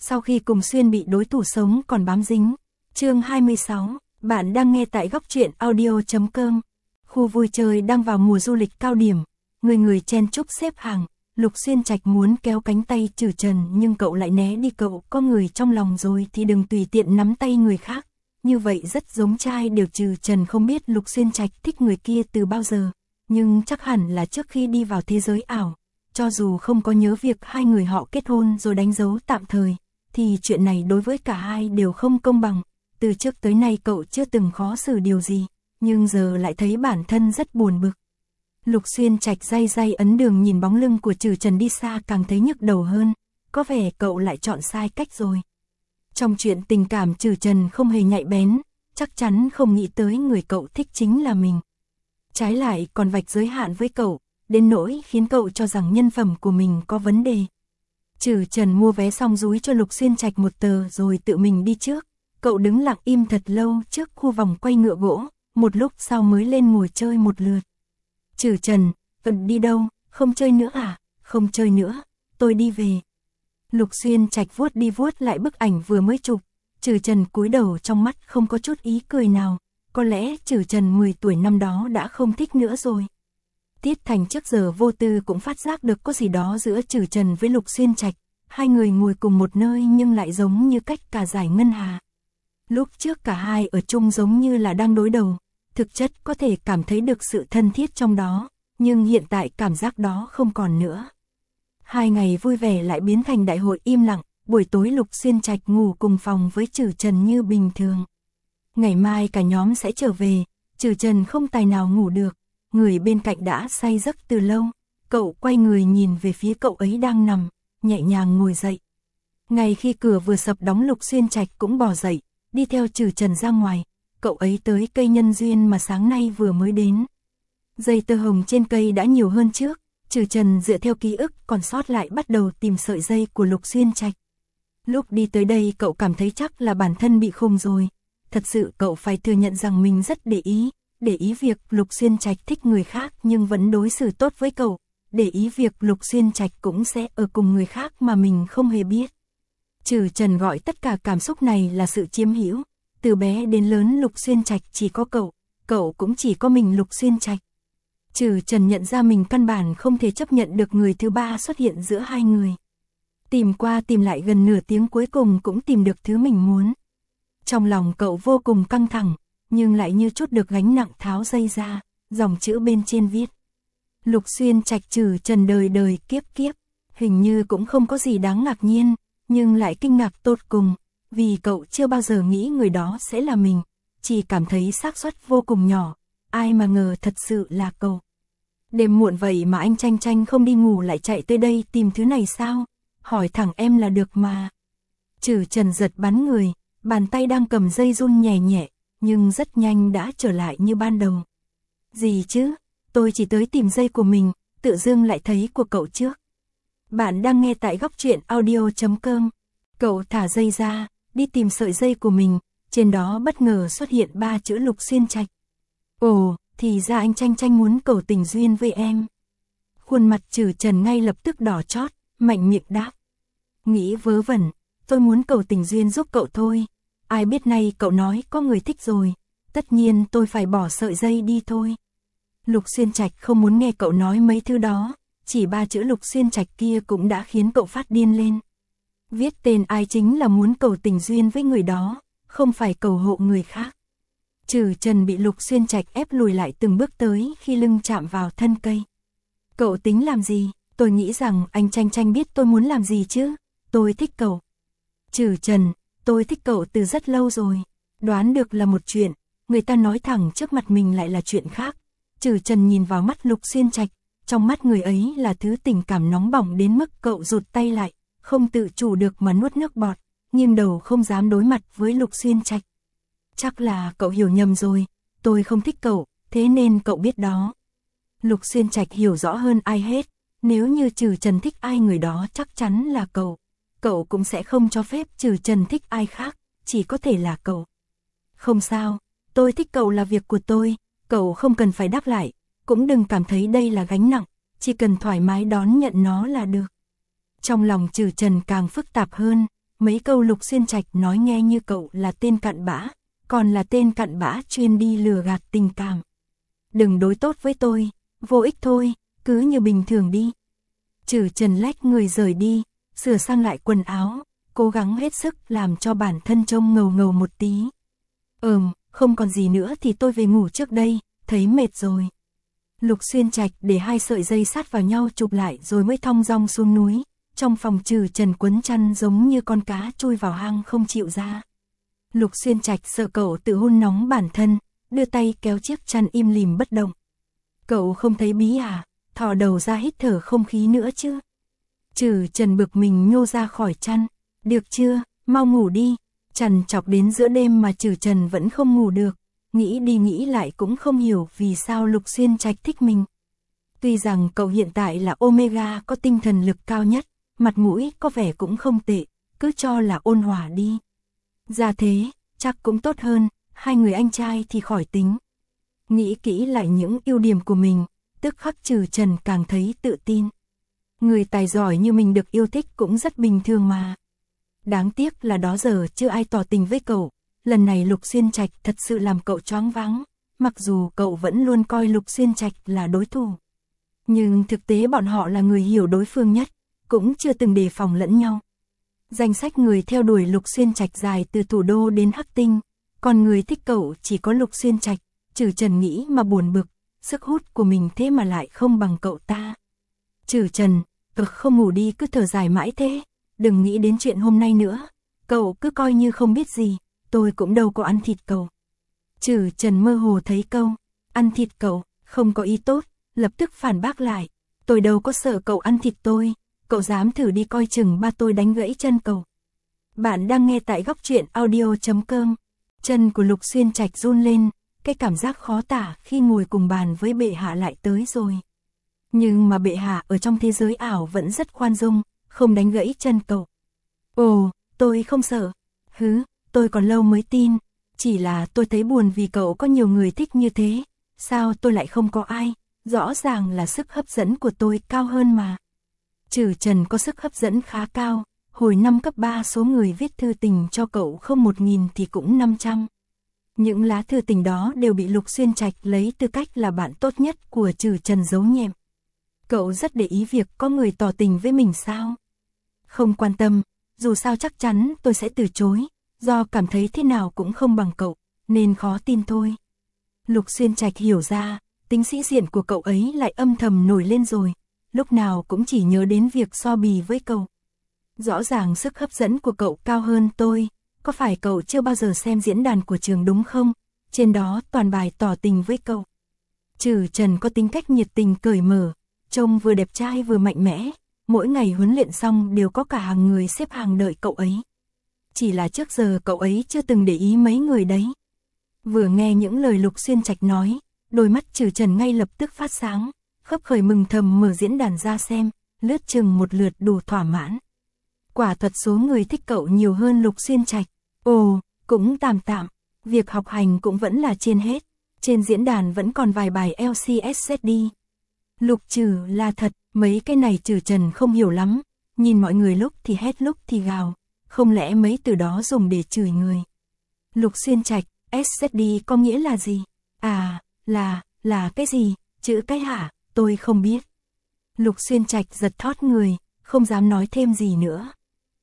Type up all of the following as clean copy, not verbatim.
sau khi cùng xuyên bị đối thủ sống còn bám dính. Chương 26, bạn đang nghe tại góc truyện audio.com. Khu vui chơi đang vào mùa du lịch cao điểm, người người chen chúc xếp hàng. Lục Xuyên Trạch muốn kéo cánh tay Trử Trần nhưng cậu lại né đi. Cậu có người trong lòng rồi thì đừng tùy tiện nắm tay người khác, như vậy rất giống trai đều. Trử Trần không biết Lục Xuyên Trạch thích người kia từ bao giờ, nhưng chắc hẳn là trước khi đi vào thế giới ảo. Cho dù không có nhớ việc hai người họ kết hôn rồi đánh dấu tạm thời, thì chuyện này đối với cả hai đều không công bằng. Từ trước tới nay cậu chưa từng khó xử điều gì, nhưng giờ lại thấy bản thân rất buồn bực. Lục Xuyên Trạch day day ấn đường nhìn bóng lưng của Trử Trần đi xa càng thấy nhức đầu hơn, có vẻ cậu lại chọn sai cách rồi. Trong chuyện tình cảm Trử Trần không hề nhạy bén, chắc chắn không nghĩ tới người cậu thích chính là mình. Trái lại còn vạch giới hạn với cậu, đến nỗi khiến cậu cho rằng nhân phẩm của mình có vấn đề. Trử Trần mua vé xong dúi cho Lục Xuyên Trạch một tờ rồi tự mình đi trước. Cậu đứng lặng im thật lâu trước khu vòng quay ngựa gỗ, một lúc sau mới lên ngồi chơi một lượt. Trử Trần, đi đâu, không chơi nữa à? Không chơi nữa, tôi đi về. Lục Xuyên Trạch vuốt đi vuốt lại bức ảnh vừa mới chụp. Trử Trần cúi đầu, trong mắt không có chút ý cười nào. Có lẽ Trử Trần 10 tuổi năm đó đã không thích nữa rồi. Tiết Thành trước giờ vô tư cũng phát giác được có gì đó giữa Trử Trần với Lục Xuyên Trạch. Hai người ngồi cùng một nơi nhưng lại giống như cách cả dải ngân hà. Lúc trước cả hai ở chung giống như là đang đối đầu, thực chất có thể cảm thấy được sự thân thiết trong đó, nhưng hiện tại cảm giác đó không còn nữa. 2 ngày vui vẻ lại biến thành đại hội im lặng. Buổi tối Lục Xuyên Trạch ngủ cùng phòng với Trử Trần như bình thường. Ngày mai cả nhóm sẽ trở về, Trử Trần không tài nào ngủ được, người bên cạnh đã say giấc từ lâu. Cậu quay người nhìn về phía cậu ấy đang nằm, nhẹ nhàng ngồi dậy. Ngay khi cửa vừa sập đóng, Lục Xuyên Trạch cũng bò dậy, đi theo Trử Trần ra ngoài. Cậu ấy tới cây nhân duyên mà sáng nay vừa mới đến. Dây tơ hồng trên cây đã nhiều hơn trước. Trử Trần dựa theo ký ức còn sót lại bắt đầu tìm sợi dây của Lục Xuyên Trạch. Lúc đi tới đây cậu cảm thấy chắc là bản thân bị khùng rồi. Thật sự cậu phải thừa nhận rằng mình rất để ý việc Lục Xuyên Trạch thích người khác nhưng vẫn đối xử tốt với cậu. Để ý việc Lục Xuyên Trạch cũng sẽ ở cùng người khác mà mình không hề biết. Trử Trần gọi tất cả cảm xúc này là sự chiếm hữu. Từ bé đến lớn Lục Xuyên Trạch chỉ có cậu cũng chỉ có mình Lục Xuyên Trạch. Trử Trần nhận ra mình căn bản không thể chấp nhận được người thứ ba xuất hiện giữa hai người. Tìm qua tìm lại gần nửa tiếng cuối cùng cũng tìm được thứ mình muốn. Trong lòng cậu vô cùng căng thẳng, nhưng lại như chút được gánh nặng tháo dây ra, dòng chữ bên trên viết: Lục Xuyên Trạch Trử Trần đời đời kiếp kiếp. Hình như cũng không có gì đáng ngạc nhiên, nhưng lại kinh ngạc tột cùng, vì cậu chưa bao giờ nghĩ người đó sẽ là mình, chỉ cảm thấy xác suất vô cùng nhỏ, ai mà ngờ thật sự là cậu. Đêm muộn vậy mà anh Tranh Tranh không đi ngủ lại chạy tới đây tìm thứ này sao? Hỏi thẳng em là được mà. Trử Trần giật bắn người, bàn tay đang cầm dây run nhẹ nhẹ, nhưng rất nhanh đã trở lại như ban đầu. Gì chứ? Tôi chỉ tới tìm dây của mình, tự dưng lại thấy của cậu trước. Bạn đang nghe tại góc truyện audio.com. Cậu thả dây ra, đi tìm sợi dây của mình, trên đó bất ngờ xuất hiện 3 chữ Lục Xuyên Trạch. Ồ, thì ra anh Tranh Tranh muốn cầu tình duyên với em. Khuôn mặt Trử Trần ngay lập tức đỏ chót, mạnh miệng đáp. Nghĩ vớ vẩn, tôi muốn cầu tình duyên giúp cậu thôi. Ai biết nay cậu nói có người thích rồi, tất nhiên tôi phải bỏ sợi dây đi thôi. Lục Xuyên Trạch không muốn nghe cậu nói mấy thứ đó, chỉ 3 chữ Lục Xuyên Trạch kia cũng đã khiến cậu phát điên lên. Viết tên ai chính là muốn cầu tình duyên với người đó, không phải cầu hộ người khác. Trử Trần bị Lục Xuyên Trạch ép lùi lại từng bước tới khi lưng chạm vào thân cây. Cậu tính làm gì? Tôi nghĩ rằng anh Tranh Tranh biết tôi muốn làm gì chứ. Tôi thích cậu. Trử Trần, tôi thích cậu từ rất lâu rồi. Đoán được là một chuyện, người ta nói thẳng trước mặt mình lại là chuyện khác. Trử Trần nhìn vào mắt Lục Xuyên Trạch, trong mắt người ấy là thứ tình cảm nóng bỏng đến mức cậu rụt tay lại, không tự chủ được mà nuốt nước bọt, nghiêng đầu không dám đối mặt với Lục Xuyên Trạch. Chắc là cậu hiểu nhầm rồi, tôi không thích cậu, thế nên cậu biết đó. Lục Xuyên Trạch hiểu rõ hơn ai hết, nếu như Trử Trần thích ai người đó chắc chắn là cậu. Cậu cũng sẽ không cho phép Trử Trần thích ai khác, chỉ có thể là cậu. Không sao, tôi thích cậu là việc của tôi, cậu không cần phải đáp lại, cũng đừng cảm thấy đây là gánh nặng, chỉ cần thoải mái đón nhận nó là được. Trong lòng Trử Trần càng phức tạp hơn, mấy câu Lục Xuyên Trạch nói nghe như cậu là tên cặn bã, còn là tên cặn bã chuyên đi lừa gạt tình cảm. Đừng đối tốt với tôi, vô ích thôi, cứ như bình thường đi. Trử Trần lách người rời đi, sửa sang lại quần áo, cố gắng hết sức làm cho bản thân trông ngầu ngầu một tí. Không còn gì nữa thì tôi về ngủ trước đây, thấy mệt rồi. Lục Xuyên Trạch để hai sợi dây sát vào nhau chụp lại rồi mới thong dong xuống núi. Trong phòng Trử Trần quấn chăn giống như con cá chui vào hang không chịu ra. Lục Xuyên Trạch sợ cậu tự hun nóng bản thân, đưa tay kéo chiếc chăn im lìm bất động. Cậu không thấy bí à, thò đầu ra hít thở không khí nữa chứ. Trử Trần bực mình nhô ra khỏi chăn. Được chưa, mau ngủ đi. Trằn trọc đến giữa đêm mà Trử Trần vẫn không ngủ được. Nghĩ đi nghĩ lại cũng không hiểu vì sao Lục Xuyên Trạch thích mình. Tuy rằng cậu hiện tại là Omega có tinh thần lực cao nhất, mặt mũi có vẻ cũng không tệ, cứ cho là ôn hòa đi. Ra thế, chắc cũng tốt hơn, hai người anh trai thì khỏi tính. Nghĩ kỹ lại những ưu điểm của mình, tức khắc Trử Trần càng thấy tự tin. Người tài giỏi như mình được yêu thích cũng rất bình thường mà. Đáng tiếc là đó giờ chưa ai tỏ tình với cậu. Lần này Lục Xuyên Trạch thật sự làm cậu choáng váng, mặc dù cậu vẫn luôn coi Lục Xuyên Trạch là đối thủ. Nhưng thực tế bọn họ là người hiểu đối phương nhất, cũng chưa từng đề phòng lẫn nhau. Danh sách người theo đuổi Lục Xuyên Trạch dài từ Thủ Đô đến Hắc Tinh, còn người thích cậu chỉ có Lục Xuyên Trạch. Trử Trần nghĩ mà buồn bực, sức hút của mình thế mà lại không bằng cậu ta. Trử Trần, không ngủ đi cứ thở dài mãi thế, đừng nghĩ đến chuyện hôm nay nữa, cậu cứ coi như không biết gì, tôi cũng đâu có ăn thịt cậu. Trử Trần mơ hồ thấy câu, ăn thịt cậu, không có ý tốt, lập tức phản bác lại, tôi đâu có sợ cậu ăn thịt tôi, cậu dám thử đi coi chừng ba tôi đánh gãy chân cậu. Bạn đang nghe tại góc truyện audio.com. Chân của Lục Xuyên Trạch run lên, cái cảm giác khó tả khi ngồi cùng bàn với bệ hạ lại tới rồi. Nhưng mà bệ hạ ở trong thế giới ảo vẫn rất khoan dung, không đánh gãy chân cậu. Ồ, tôi không sợ. Tôi còn lâu mới tin. Chỉ là tôi thấy buồn vì cậu có nhiều người thích như thế. Sao tôi lại không có ai? Rõ ràng là sức hấp dẫn của tôi cao hơn mà. Trử Trần có sức hấp dẫn khá cao. Hồi năm cấp 3 số người viết thư tình cho cậu không 1.000 thì cũng 500. Những lá thư tình đó đều bị Lục Xuyên Trạch lấy tư cách là bạn tốt nhất của Trử Trần giấu nhẹm. Cậu rất để ý việc có người tỏ tình với mình sao? Không quan tâm, dù sao chắc chắn tôi sẽ từ chối, do cảm thấy thế nào cũng không bằng cậu, nên khó tin thôi. Lục Xuyên Trạch hiểu ra, tính sĩ diện của cậu ấy lại âm thầm nổi lên rồi, lúc nào cũng chỉ nhớ đến việc so bì với cậu. Rõ ràng sức hấp dẫn của cậu cao hơn tôi, có phải cậu chưa bao giờ xem diễn đàn của trường đúng không? Trên đó toàn bài tỏ tình với cậu. Trử Trần có tính cách nhiệt tình cởi mở, trông vừa đẹp trai vừa mạnh mẽ, mỗi ngày huấn luyện xong đều có cả hàng người xếp hàng đợi cậu ấy. Chỉ là trước giờ cậu ấy chưa từng để ý mấy người đấy. Vừa nghe những lời Lục Xuyên Trạch nói, đôi mắt Trử Trần ngay lập tức phát sáng, khấp khởi mừng thầm mở diễn đàn ra xem, lướt chừng một lượt đủ thỏa mãn. Quả thật số người thích cậu nhiều hơn Lục Xuyên Trạch. Ồ, cũng tạm tạm, việc học hành cũng vẫn là trên hết. Trên diễn đàn vẫn còn vài bài LCSD. Lục Trừ là thật, mấy cái này Trử Trần không hiểu lắm, nhìn mọi người lúc thì hét lúc thì gào, không lẽ mấy từ đó dùng để chửi người. Lục Xuyên Trạch, SSD có nghĩa là gì? À, là cái gì? Chữ cái hả? Tôi không biết. Lục Xuyên Trạch giật thót người, không dám nói thêm gì nữa.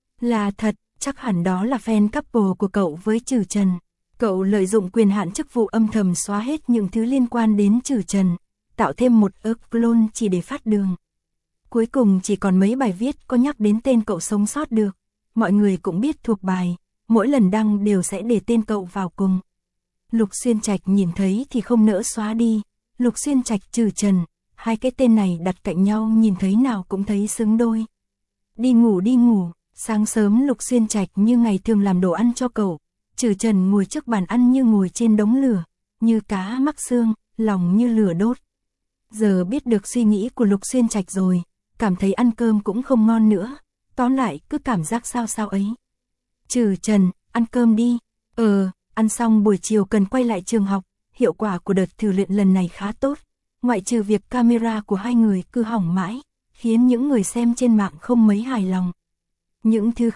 Là thật, chắc hẳn đó là fan couple của cậu với Trử Trần. Cậu lợi dụng quyền hạn chức vụ âm thầm xóa hết những thứ liên quan đến Trử Trần, tạo thêm một clone chỉ để phát đường. Cuối cùng chỉ còn mấy bài viết có nhắc đến tên cậu sống sót được. Mọi người cũng biết thuộc bài, mỗi lần đăng đều sẽ để tên cậu vào cùng. Lục Xuyên Trạch nhìn thấy thì không nỡ xóa đi. Lục Xuyên Trạch Trử Trần, hai cái tên này đặt cạnh nhau nhìn thấy nào cũng thấy xứng đôi. Đi ngủ. Sáng sớm Lục Xuyên Trạch như ngày thường làm đồ ăn cho cậu. Trử Trần ngồi trước bàn ăn như ngồi trên đống lửa, như cá mắc xương, lòng như lửa đốt. Giờ biết được suy nghĩ của Lục Xuyên Trạch rồi, cảm thấy ăn cơm cũng không ngon nữa, tóm lại cứ cảm giác sao ấy. Trử Trần, ăn cơm đi. Ăn xong buổi chiều cần quay lại trường học, hiệu quả của đợt thử luyện lần này khá tốt, ngoại trừ việc camera của hai người cứ hỏng mãi, khiến những người xem trên mạng không mấy hài lòng. Những thứ khác,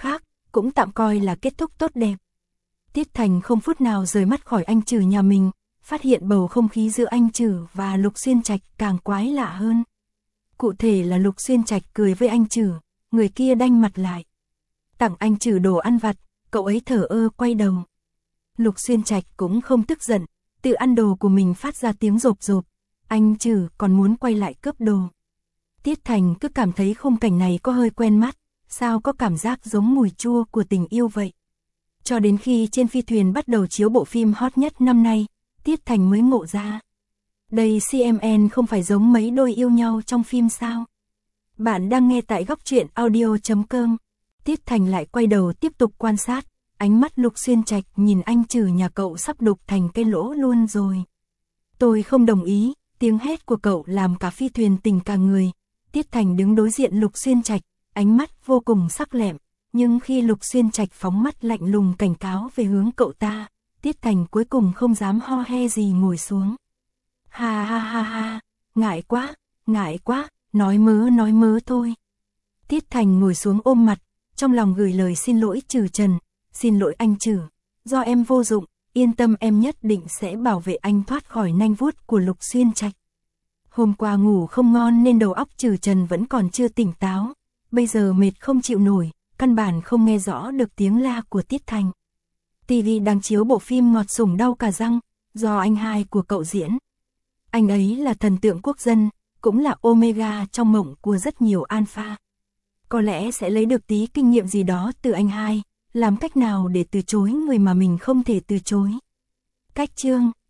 cũng tạm coi là kết thúc tốt đẹp. Tiết Thành không phút nào rời mắt khỏi anh Trử nhà mình, phát hiện bầu không khí giữa anh Trử và Lục Xuyên Trạch càng quái lạ hơn. Cụ thể là Lục Xuyên Trạch cười với anh Trử, người kia đanh mặt lại. Tặng anh Trử đồ ăn vặt, cậu ấy thở ơ quay đầu. Lục Xuyên Trạch cũng không tức giận, tự ăn đồ của mình phát ra tiếng rộp rộp, anh Trử còn muốn quay lại cướp đồ. Tiết Thành cứ cảm thấy khung cảnh này có hơi quen mắt, sao có cảm giác giống mùi chua của tình yêu vậy. Cho đến khi trên phi thuyền bắt đầu chiếu bộ phim hot nhất năm nay, Tiết Thành mới ngộ ra. Đây CMN không phải giống mấy đôi yêu nhau trong phim sao? Bạn đang nghe tại góc truyện audio.com. Tiết Thành lại quay đầu tiếp tục quan sát, ánh mắt Lục Xuyên Trạch nhìn anh Trử nhà cậu sắp đục thành cái lỗ luôn rồi. Tôi không đồng ý, tiếng hét của cậu làm cả phi thuyền tỉnh cả người. Tiết Thành đứng đối diện Lục Xuyên Trạch, ánh mắt vô cùng sắc lẹm, nhưng khi Lục Xuyên Trạch phóng mắt lạnh lùng cảnh cáo về hướng cậu ta, Tiết Thành cuối cùng không dám ho he gì ngồi xuống. Ha ha ha ha, ngại quá, nói mớ thôi. Tiết Thành ngồi xuống ôm mặt, trong lòng gửi lời xin lỗi Trử Trần, xin lỗi anh Trử, do em vô dụng, yên tâm em nhất định sẽ bảo vệ anh thoát khỏi nanh vuốt của Lục Xuyên Trạch. Hôm qua ngủ không ngon nên đầu óc Trử Trần vẫn còn chưa tỉnh táo, bây giờ mệt không chịu nổi, căn bản không nghe rõ được tiếng la của Tiết Thành. TV đang chiếu bộ phim Ngọt Sủng Đau Cả Răng, do anh hai của cậu diễn. Anh ấy là thần tượng quốc dân, cũng là Omega trong mộng của rất nhiều alpha. Có lẽ sẽ lấy được tí kinh nghiệm gì đó từ anh hai, làm cách nào để từ chối người mà mình không thể từ chối. Cách chương